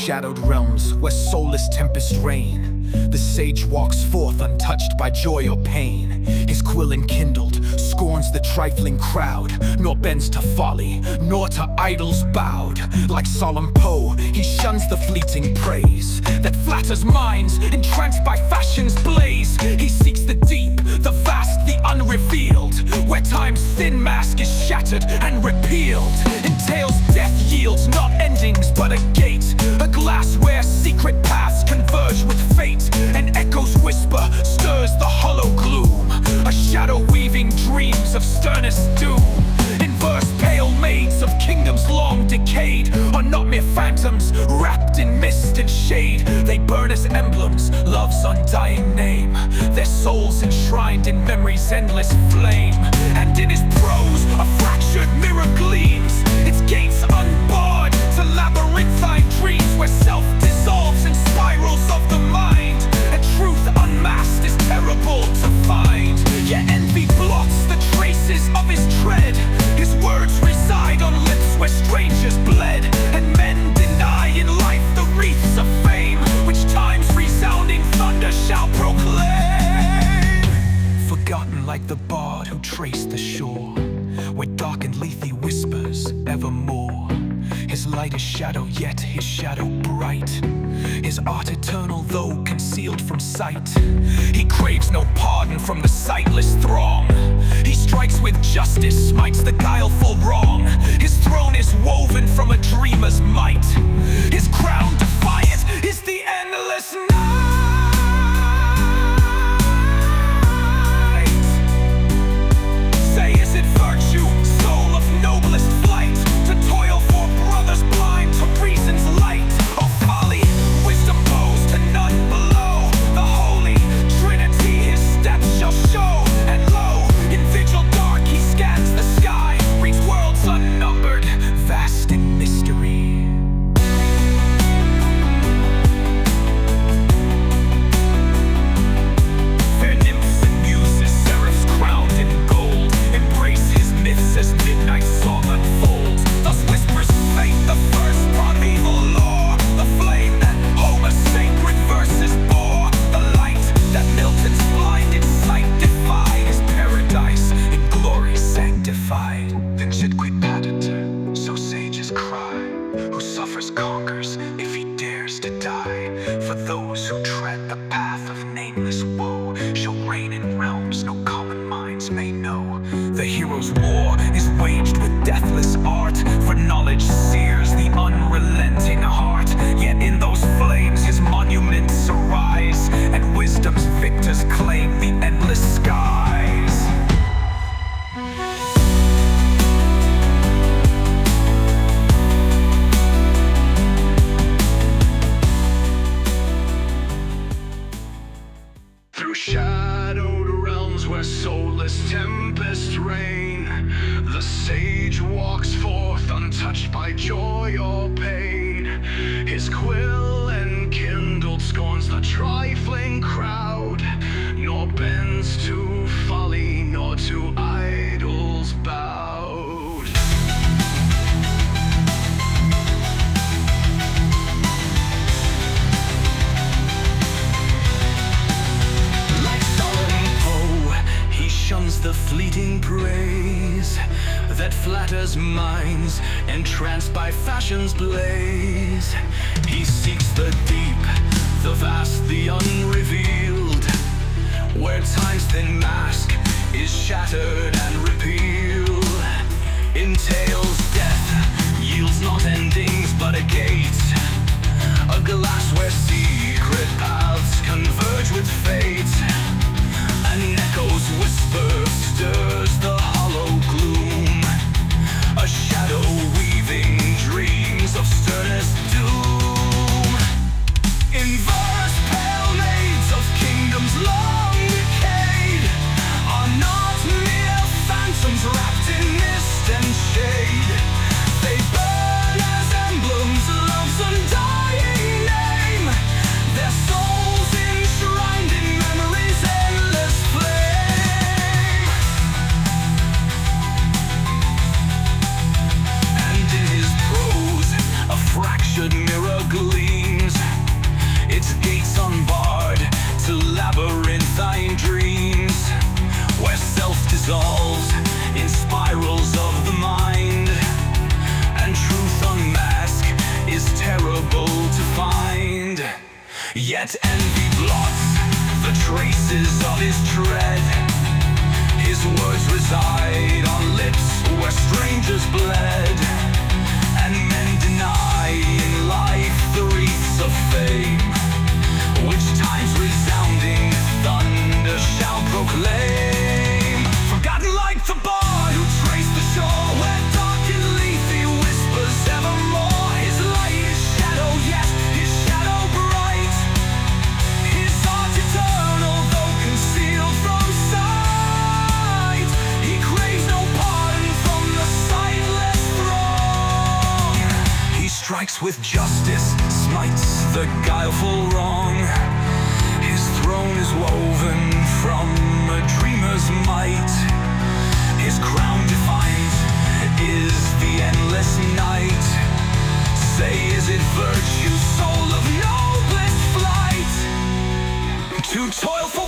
shadowed realms where soulless tempests reign, the sage walks forth untouched by joy or pain. His quill enkindled scorns the trifling crowd, nor bends to folly, nor to idols bowed. Like solemn Poe, he shuns the fleeting praise that flatters minds, entranced by fashion's blaze. He seeks the deep, the vast, the unrevealed, where time's thin mask is shattered and repealed. In tales death yields not endings but a gate, a glass where secret paths converge with fate. An echo's whisper stirs the hollow gloom, a shadow weaving dreams of sternest doom. In verse pale maids of kingdoms long decayed are not mere phantoms wrapped in mist and shade. They burn as emblems, love's undying name, their souls enshrined in memory's endless flame. And in his prose a fractured mirror gleams, its gates unbarred to labyrinthine dreams, where self dissolves in spirals of the mind, and truth unmasked is terrible to find. Yet envy blots the traces of his tread, his words reside on lips where strangers bled, and men deny in life the wreaths of fame, which time's resounding thunder shall proclaim. Forgotten like the bard who traced the shore, where darkened Lethe whispers evermore. His light is shadow, yet his shadow bright, his art eternal though concealed from sight. He craves no pardon from the sightless throng, he strikes with justice, smites the guileful wrong. His throne is woven from a dreamer's might, his crown defiant is the endless night. Say, is it virtue, soul of noblest flight, to toil for brothers blind to reason's light? Or folly, wisdom bows to none below, the holy trinity his steps shall show. And lo, in vigil dark he scans the sky, reads worlds unnumbered, vast in mystery. Fair nymphs and muses, seraphs crowned in gold, embrace his myths as midnight song unfolds. Thus whispers fate, the first primeval lore, the flame that Homer's sacred verses bore, the light that Milton's blinded sight defied, his paradise in glory sanctified. Vincit quid patent, so sages cry, who suffers conquers if he dares to die. For those who tread the path of nameless woe shall reign in realms no common minds may know. The hero's war is waged with deathless art, for knowledge sears the unrelenting heart. Yet in those flames his monuments arise, and wisdom's victors claim the endless skies. Through shadowed realms where soulless tempests reign, the sage walks forth untouched by joy or pain. His quill enkindled scorns the trifling crowd, nor bends to folly, nor to idols bowed. Like solemn Poe, he shuns the fleeting praise that flatters minds, entranced by fashion's blaze. He seeks the deep, the vast, the unrevealed, where time's thin mask is shattered and repealed. In tales death yields not endings but a gate, a glass where secret paths converge with fate. An echo's whisper stirs the hollow gloom, a shadow weaving dreams of sternest doom. In verse pale maids of kingdoms long decayed are not mere phantoms wrapped in mist and shade. They burn as emblems, love's undying name, Yet envy blots the traces of his tread. His words reside on lips where strangers bled, and men deny in life the wreaths of fame, which time's resounding thunder shall proclaim. Forgotten like the bard who traced the shore, where dark and leafy whispers evermore. His light is shadow, yes, his shadow bright. His art eternal, though concealed from sight. He craves no pardon from the sightless throng. He strikes with justice, smites the guileful wrong. His throne is woven from a dreamer's might. His crown defined is the endless night. Say, is it virtue, soul of noblest flight, to toil for